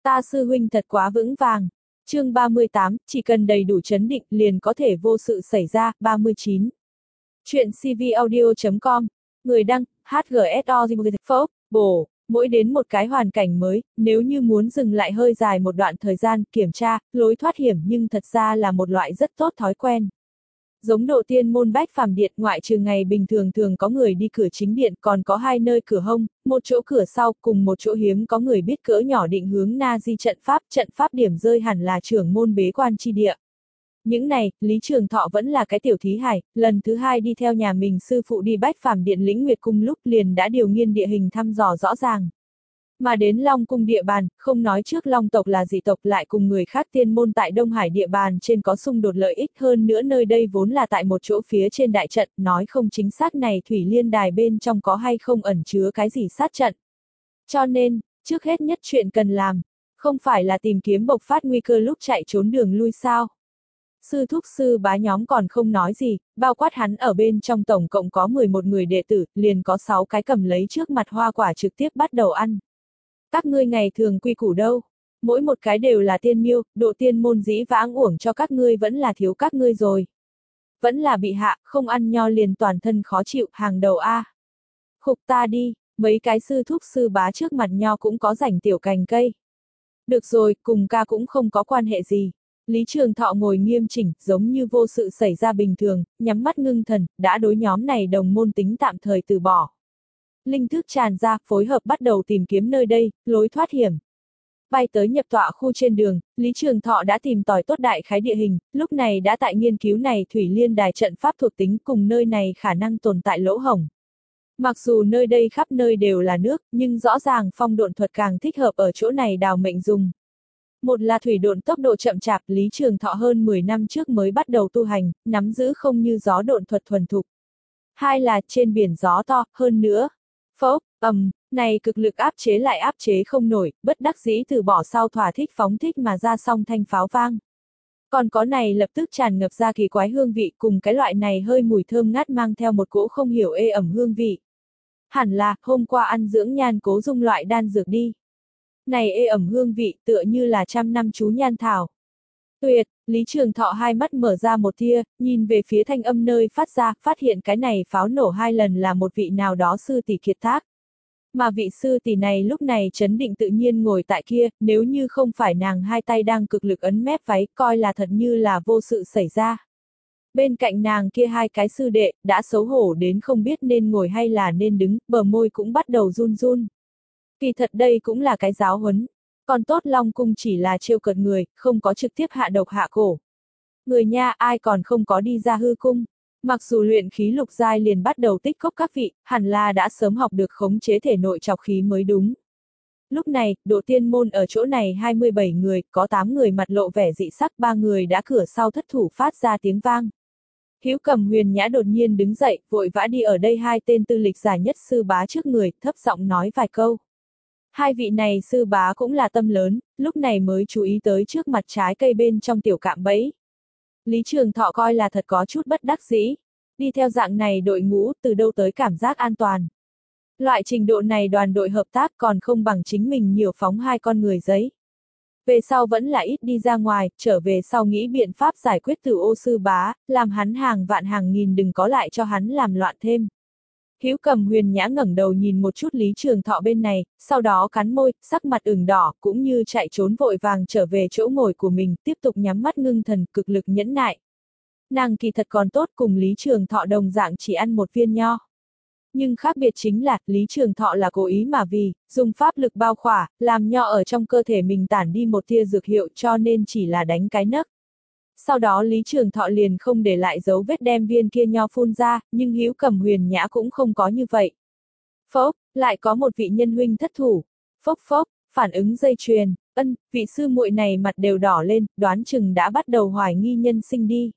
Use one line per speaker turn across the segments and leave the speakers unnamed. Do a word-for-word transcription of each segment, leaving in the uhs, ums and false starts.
Ta sư huynh thật quá vững vàng. Chương ba mươi tám, chỉ cần đầy đủ trấn định liền có thể vô sự xảy ra. ba mươi chín. Chuyện cvaudio chấm com. Người đăng, hát giê ét o Phốc, bổ, mỗi đến một cái hoàn cảnh mới, nếu như muốn dừng lại hơi dài một đoạn thời gian, kiểm tra, lối thoát hiểm nhưng thật ra là một loại rất tốt thói quen. Giống độ tiên môn bách phàm điện, ngoại trừ ngày bình thường thường có người đi cửa chính điện, còn có hai nơi cửa hông, một chỗ cửa sau, cùng một chỗ hiếm có người biết cỡ nhỏ định hướng na di trận pháp, trận pháp điểm rơi hẳn là trưởng môn bế quan chi địa. Những này, Lý Trường Thọ vẫn là cái tiểu thí hải, lần thứ hai đi theo nhà mình sư phụ đi bách phàm điện lĩnh nguyệt cung lúc liền đã điều nghiên địa hình thăm dò rõ ràng. Mà đến Long cung địa bàn, không nói trước Long tộc là dị tộc lại cùng người khác tiên môn tại Đông Hải địa bàn trên có xung đột lợi ích hơn nữa nơi đây vốn là tại một chỗ phía trên đại trận, nói không chính xác này thủy liên đài bên trong có hay không ẩn chứa cái gì sát trận. Cho nên, trước hết nhất chuyện cần làm, không phải là tìm kiếm bộc phát nguy cơ lúc chạy trốn đường lui sao. Sư thúc sư bá nhóm còn không nói gì, bao quát hắn ở bên trong tổng cộng có mười một người đệ tử, liền có sáu cái cầm lấy trước mặt hoa quả trực tiếp bắt đầu ăn. Các ngươi ngày thường quy củ đâu? Mỗi một cái đều là tiên miêu, độ tiên môn dĩ vãng uổng cho các ngươi vẫn là thiếu các ngươi rồi. Vẫn là bị hạ, không ăn nho liền toàn thân khó chịu, hàng đầu A. Khục ta đi, mấy cái sư thúc sư bá trước mặt nho cũng có rảnh tiểu cành cây. Được rồi, cùng ca cũng không có quan hệ gì. Lý Trường Thọ ngồi nghiêm chỉnh, giống như vô sự xảy ra bình thường, nhắm mắt ngưng thần, đã đối nhóm này đồng môn tính tạm thời từ bỏ. Linh thức tràn ra, phối hợp bắt đầu tìm kiếm nơi đây, lối thoát hiểm. Bay tới nhập tọa khu trên đường, Lý Trường Thọ đã tìm tòi tốt đại khái địa hình, lúc này đã tại nghiên cứu này thủy liên đài trận pháp thuộc tính cùng nơi này khả năng tồn tại lỗ hổng. Mặc dù nơi đây khắp nơi đều là nước, nhưng rõ ràng phong độn thuật càng thích hợp ở chỗ này đào mệnh dùng. Một là thủy độn tốc độ chậm chạp, Lý Trường Thọ hơn mười năm trước mới bắt đầu tu hành, nắm giữ không như gió độn thuật thuần thục. Hai là trên biển gió to, hơn nữa. Phốc, ầm, um, này cực lực áp chế lại áp chế không nổi, bất đắc dĩ từ bỏ sau thỏa thích phóng thích mà ra song thanh pháo vang. Còn có này lập tức tràn ngập ra kỳ quái hương vị cùng cái loại này hơi mùi thơm ngát mang theo một cỗ không hiểu ê ẩm hương vị. Hẳn là, hôm qua ăn dưỡng nhan cố dung loại đan dược đi. Này ê ẩm hương vị tựa như là trăm năm chú nhan thảo. Tuyệt, Lý Trường Thọ hai mắt mở ra một tia, nhìn về phía thanh âm nơi phát ra, phát hiện cái này pháo nổ hai lần là một vị nào đó sư tỷ kiệt tác. Mà vị sư tỷ này lúc này trấn định tự nhiên ngồi tại kia, nếu như không phải nàng hai tay đang cực lực ấn mép váy, coi là thật như là vô sự xảy ra. Bên cạnh nàng kia hai cái sư đệ, đã xấu hổ đến không biết nên ngồi hay là nên đứng, bờ môi cũng bắt đầu run run. Kỳ thật đây cũng là cái giáo huấn. Còn tốt Long cung chỉ là trêu cợt người, không có trực tiếp hạ độc hạ cổ. Người nha ai còn không có đi ra hư cung. Mặc dù luyện khí lục giai liền bắt đầu tích cốc các vị, hẳn là đã sớm học được khống chế thể nội trọc khí mới đúng. Lúc này, độ tiên môn ở chỗ này hai mươi bảy người, có tám người mặt lộ vẻ dị sắc, ba người đã cửa sau thất thủ phát ra tiếng vang. Hữu Cầm Huyền Nhã đột nhiên đứng dậy, vội vã đi ở đây hai tên tư lịch giả nhất sư bá trước người, thấp giọng nói vài câu. Hai vị này sư bá cũng là tâm lớn, lúc này mới chú ý tới trước mặt trái cây bên trong tiểu cạm bẫy. Lý Trường Thọ coi là thật có chút bất đắc dĩ. Đi theo dạng này đội ngũ, từ đâu tới cảm giác an toàn. Loại trình độ này đoàn đội hợp tác còn không bằng chính mình nhiều phóng hai con người giấy. Về sau vẫn là ít đi ra ngoài, trở về sau nghĩ biện pháp giải quyết từ ô sư bá, làm hắn hàng vạn hàng nghìn đừng có lại cho hắn làm loạn thêm. Hữu Cầm Huyền Nhã ngẩng đầu nhìn một chút Lý Trường Thọ bên này, sau đó cắn môi, sắc mặt ửng đỏ, cũng như chạy trốn vội vàng trở về chỗ ngồi của mình, tiếp tục nhắm mắt ngưng thần, cực lực nhẫn nại. Nàng kỳ thật còn tốt, cùng Lý Trường Thọ đồng dạng chỉ ăn một viên nho. Nhưng khác biệt chính là, Lý Trường Thọ là cố ý mà vì, dùng pháp lực bao khỏa, làm nho ở trong cơ thể mình tản đi một tia dược hiệu cho nên chỉ là đánh cái nấc. Sau đó Lý Trường Thọ liền không để lại dấu vết đem viên kia nho phun ra, nhưng Hữu Cầm Huyền Nhã cũng không có như vậy. Phốc, lại có một vị nhân huynh thất thủ. Phốc phốc, phản ứng dây chuyền, ân, vị sư muội này mặt đều đỏ lên, đoán chừng đã bắt đầu hoài nghi nhân sinh đi.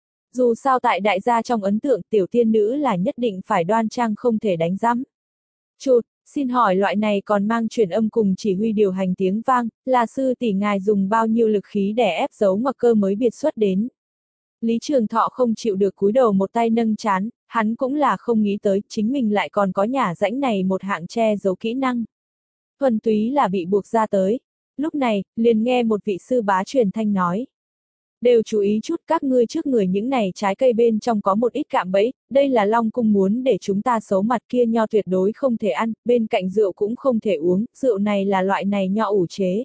Dù sao tại đại gia trong ấn tượng tiểu tiên nữ là nhất định phải đoan trang không thể đánh rắm. Chụt, xin hỏi loại này còn mang truyền âm cùng chỉ huy điều hành tiếng vang, là sư tỷ ngài dùng bao nhiêu lực khí để ép giấu ngoặc cơ mới biệt xuất đến. Lý Trường Thọ không chịu được cúi đầu một tay nâng trán, hắn cũng là không nghĩ tới chính mình lại còn có nhả rãnh này một hạng che giấu kỹ năng. Thuần túy là bị buộc ra tới. Lúc này, liền nghe một vị sư bá truyền thanh nói. Đều chú ý chút, các ngươi trước người những này trái cây bên trong có một ít cạm bẫy, đây là Long Cung muốn để chúng ta xấu mặt, kia nho tuyệt đối không thể ăn, bên cạnh rượu cũng không thể uống, rượu này là loại này nho ủ chế.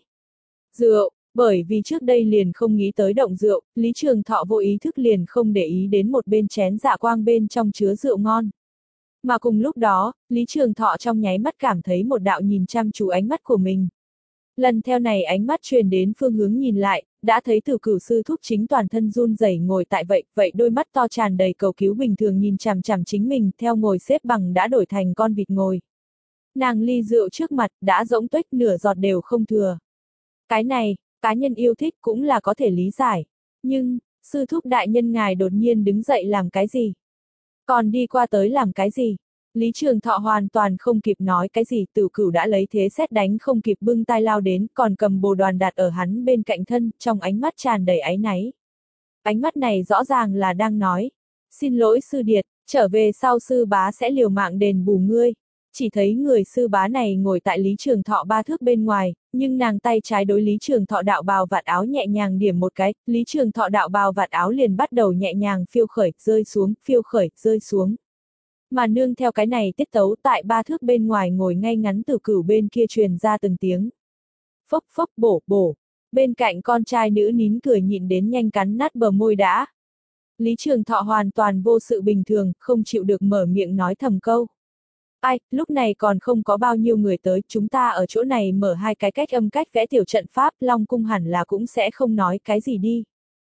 Rượu, bởi vì trước đây liền không nghĩ tới động rượu, Lý Trường Thọ vô ý thức liền không để ý đến một bên chén dạ quang bên trong chứa rượu ngon. Mà cùng lúc đó, Lý Trường Thọ trong nháy mắt cảm thấy một đạo nhìn chăm chú ánh mắt của mình. Lần theo này ánh mắt truyền đến phương hướng nhìn lại, đã thấy Tử Cửu sư thúc chính toàn thân run rẩy ngồi tại vậy, vậy đôi mắt to tràn đầy cầu cứu bình thường nhìn chằm chằm chính mình, theo ngồi xếp bằng đã đổi thành con vịt ngồi. Nàng ly rượu trước mặt, đã rỗng tuếch nửa giọt đều không thừa. Cái này, cá nhân yêu thích cũng là có thể lý giải. Nhưng, sư thúc đại nhân ngài đột nhiên đứng dậy làm cái gì? Còn đi qua tới làm cái gì? Lý Trường Thọ hoàn toàn không kịp nói cái gì, Tử Cửu đã lấy thế xét đánh không kịp bưng tay lao đến, còn cầm bồ đoàn đặt ở hắn bên cạnh thân, trong ánh mắt tràn đầy áy náy. Ánh mắt này rõ ràng là đang nói, xin lỗi sư điệt, trở về sau sư bá sẽ liều mạng đền bù ngươi. Chỉ thấy người sư bá này ngồi tại Lý Trường Thọ ba thước bên ngoài, nhưng nàng tay trái đối Lý Trường Thọ đạo bào vạt áo nhẹ nhàng điểm một cái, Lý Trường Thọ đạo bào vạt áo liền bắt đầu nhẹ nhàng phiêu khởi, rơi xuống, phiêu khởi, rơi xuống. Mà nương theo cái này tiết tấu tại ba thước bên ngoài ngồi ngay ngắn Tử Cửu bên kia truyền ra từng tiếng. Phốc phốc bổ bổ, bên cạnh con trai nữ nín cười nhịn đến nhanh cắn nát bờ môi đã. Lý Trường Thọ hoàn toàn vô sự bình thường, không chịu được mở miệng nói thầm câu. Ai, lúc này còn không có bao nhiêu người tới, chúng ta ở chỗ này mở hai cái cách âm cách vẽ tiểu trận pháp, Long Cung hẳn là cũng sẽ không nói cái gì đi.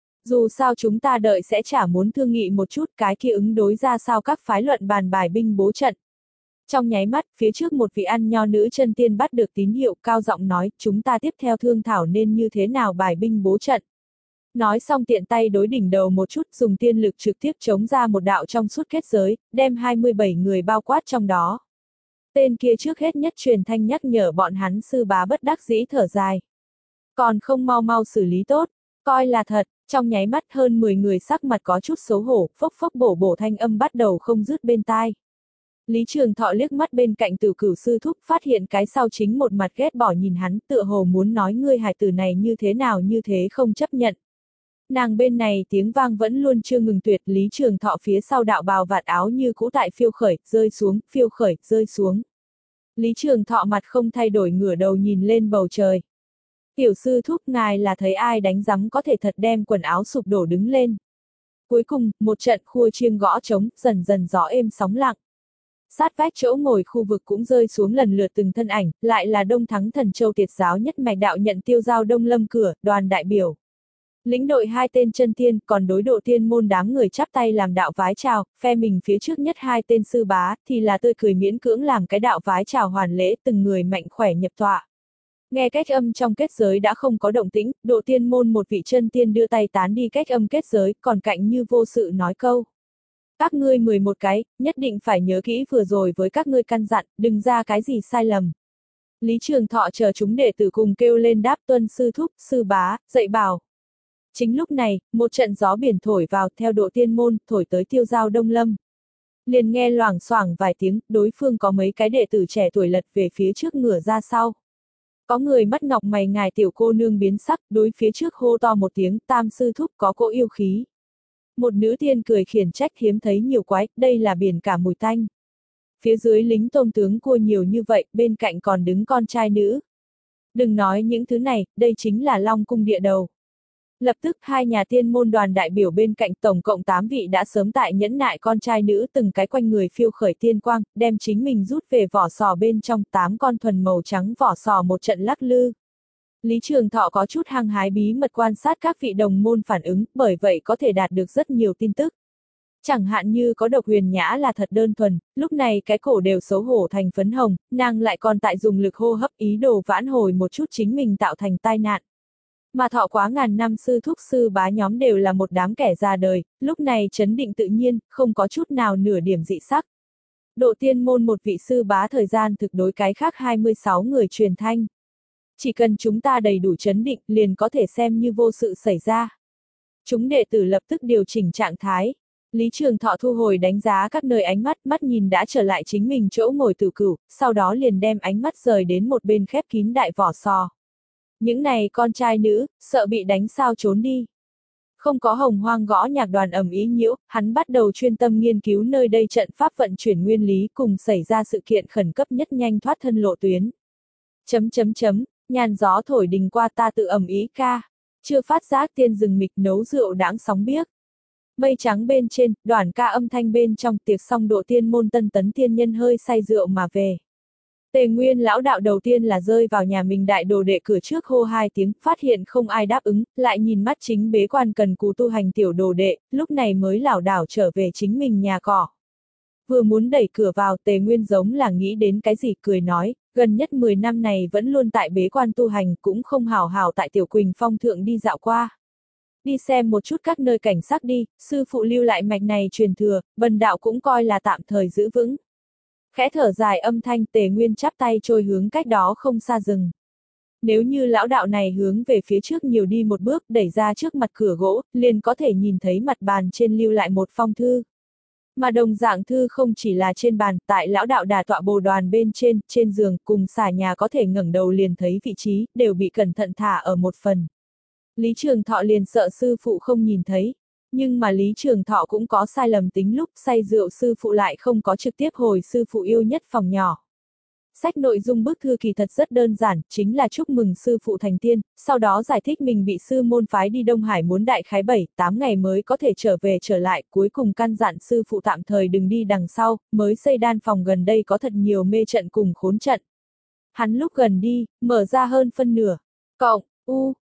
Dù sao chúng ta đợi sẽ chả muốn thương nghị một chút cái kia ứng đối ra sao các phái luận bàn bài binh bố trận. Trong nháy mắt, phía trước một vị ăn nho nữ chân tiên bắt được tín hiệu cao giọng nói, chúng ta tiếp theo thương thảo nên như thế nào bài binh bố trận. Nói xong tiện tay đối đỉnh đầu một chút dùng tiên lực trực tiếp chống ra một đạo trong suốt kết giới, đem hai mươi bảy người bao quát trong đó. Tên kia trước hết nhất truyền thanh nhắc nhở bọn hắn sư bá bất đắc dĩ thở dài. Còn không mau mau xử lý tốt, coi là thật, trong nháy mắt hơn mười người sắc mặt có chút xấu hổ, phốc phốc bổ bổ thanh âm bắt đầu không dứt bên tai. Lý Trường Thọ liếc mắt bên cạnh Tử Cửu sư thúc phát hiện cái sau chính một mặt ghét bỏ nhìn hắn tựa hồ muốn nói ngươi hài tử này như thế nào như thế không chấp nhận. Nàng bên này tiếng vang vẫn luôn chưa ngừng tuyệt, Lý Trường Thọ phía sau đạo bào vạt áo như cũ tại phiêu khởi, rơi xuống, phiêu khởi, rơi xuống. Lý Trường Thọ mặt không thay đổi ngửa đầu nhìn lên bầu trời. Tiểu sư thúc ngài là thấy ai đánh rắm có thể thật đem quần áo sụp đổ đứng lên. Cuối cùng, một trận khua chiêng gõ trống, dần dần gió êm sóng lặng. Sát vách chỗ ngồi khu vực cũng rơi xuống lần lượt từng thân ảnh, lại là Đông Thắng Thần Châu Tiệt giáo nhất mạch đạo nhận tiêu giao Đông Lâm cửa, đoàn đại biểu. Lĩnh đội hai tên chân tiên, còn đối độ tiên môn đám người chắp tay làm đạo vái chào, phe mình phía trước nhất hai tên sư bá, thì là tươi cười miễn cưỡng làm cái đạo vái chào hoàn lễ, từng người mạnh khỏe nhập tọa. Nghe cách âm trong kết giới đã không có động tĩnh, độ tiên môn một vị chân tiên đưa tay tán đi cách âm kết giới, còn cạnh như vô sự nói câu. Các ngươi mười một cái, nhất định phải nhớ kỹ vừa rồi với các ngươi căn dặn, đừng ra cái gì sai lầm. Lý Trường Thọ chờ chúng đệ tử cùng kêu lên đáp tuân sư thúc, sư bá, dạy bảo. Chính lúc này, một trận gió biển thổi vào theo độ tiên môn, thổi tới tiêu giao Đông Lâm. Liền nghe loảng xoảng vài tiếng, đối phương có mấy cái đệ tử trẻ tuổi lật về phía trước ngửa ra sau. Có người mắt ngọc mày ngài tiểu cô nương biến sắc, đối phía trước hô to một tiếng, tam sư thúc có cỗ yêu khí. Một nữ tiên cười khiển trách hiếm thấy nhiều quái, đây là biển cả mùi tanh. Phía dưới lính tôn tướng cua nhiều như vậy, bên cạnh còn đứng con trai nữ. Đừng nói những thứ này, đây chính là Long Cung địa đầu. Lập tức hai nhà tiên môn đoàn đại biểu bên cạnh tổng cộng tám vị đã sớm tại nhẫn nại con trai nữ từng cái quanh người phiêu khởi tiên quang, đem chính mình rút về vỏ sò bên trong tám con thuần màu trắng vỏ sò một trận lắc lư. Lý Trường Thọ có chút hăng hái bí mật quan sát các vị đồng môn phản ứng, bởi vậy có thể đạt được rất nhiều tin tức. Chẳng hạn như có Độc Huyền Nhã là thật đơn thuần, lúc này cái cổ đều xấu hổ thành phấn hồng, nàng lại còn tại dùng lực hô hấp ý đồ vãn hồi một chút chính mình tạo thành tai nạn. Mà Thọ quá ngàn năm sư thúc sư bá nhóm đều là một đám kẻ già đời, lúc này trấn định tự nhiên, không có chút nào nửa điểm dị sắc. Độ tiên môn một vị sư bá thời gian thực đối cái khác hai mươi sáu người truyền thanh. Chỉ cần chúng ta đầy đủ trấn định, liền có thể xem như vô sự xảy ra. Chúng đệ tử lập tức điều chỉnh trạng thái. Lý Trường Thọ thu hồi đánh giá các nơi ánh mắt, mắt nhìn đã trở lại chính mình chỗ ngồi Tử Cửu, sau đó liền đem ánh mắt rời đến một bên khép kín đại vỏ sò. Những này con trai nữ, sợ bị đánh sao trốn đi. Không có hồng hoang gõ nhạc đoàn ầm ý nhiễu, hắn bắt đầu chuyên tâm nghiên cứu nơi đây trận pháp vận chuyển nguyên lý cùng xảy ra sự kiện khẩn cấp nhất nhanh thoát thân lộ tuyến. Chấm chấm chấm, nhàn gió thổi đình qua ta tự ầm ý ca. Chưa phát giác tiên rừng mịch nấu rượu đãng sóng biếc. Mây trắng bên trên, đoàn ca âm thanh bên trong tiệc xong độ tiên môn tân tấn tiên nhân hơi say rượu mà về. Tề Nguyên lão đạo đầu tiên là rơi vào nhà mình đại đồ đệ cửa trước hô hai tiếng, phát hiện không ai đáp ứng, lại nhìn mắt chính bế quan cần cù tu hành tiểu đồ đệ, lúc này mới lảo đảo trở về chính mình nhà cỏ. Vừa muốn đẩy cửa vào, Tề Nguyên giống là nghĩ đến cái gì cười nói, gần nhất mười năm này vẫn luôn tại bế quan tu hành, cũng không hào hào tại Tiểu Quỳnh Phong thượng đi dạo qua. Đi xem một chút các nơi cảnh sắc đi, sư phụ lưu lại mạch này truyền thừa, bần đạo cũng coi là tạm thời giữ vững. Khẽ thở dài âm thanh, Tề Nguyên chắp tay trôi hướng cách đó không xa rừng. Nếu như lão đạo này hướng về phía trước nhiều đi một bước, đẩy ra trước mặt cửa gỗ, liền có thể nhìn thấy mặt bàn trên lưu lại một phong thư. Mà đồng dạng thư không chỉ là trên bàn, tại lão đạo đà tọa bồ đoàn bên trên, trên giường, cùng xà nhà có thể ngẩng đầu liền thấy vị trí, đều bị cẩn thận thả ở một phần. Lý Trường Thọ liền sợ sư phụ không nhìn thấy. Nhưng mà Lý Trường Thọ cũng có sai lầm tính lúc say rượu sư phụ lại không có trực tiếp hồi sư phụ yêu nhất phòng nhỏ. Sách nội dung bức thư kỳ thật rất đơn giản, chính là chúc mừng sư phụ thành tiên, sau đó giải thích mình bị sư môn phái đi Đông Hải muốn đại khái bảy, tám ngày mới có thể trở về trở lại, cuối cùng căn dặn sư phụ tạm thời đừng đi đằng sau, mới xây đan phòng gần đây có thật nhiều mê trận cùng khốn trận. Hắn lúc gần đi, mở ra hơn phân nửa. Cộng, u,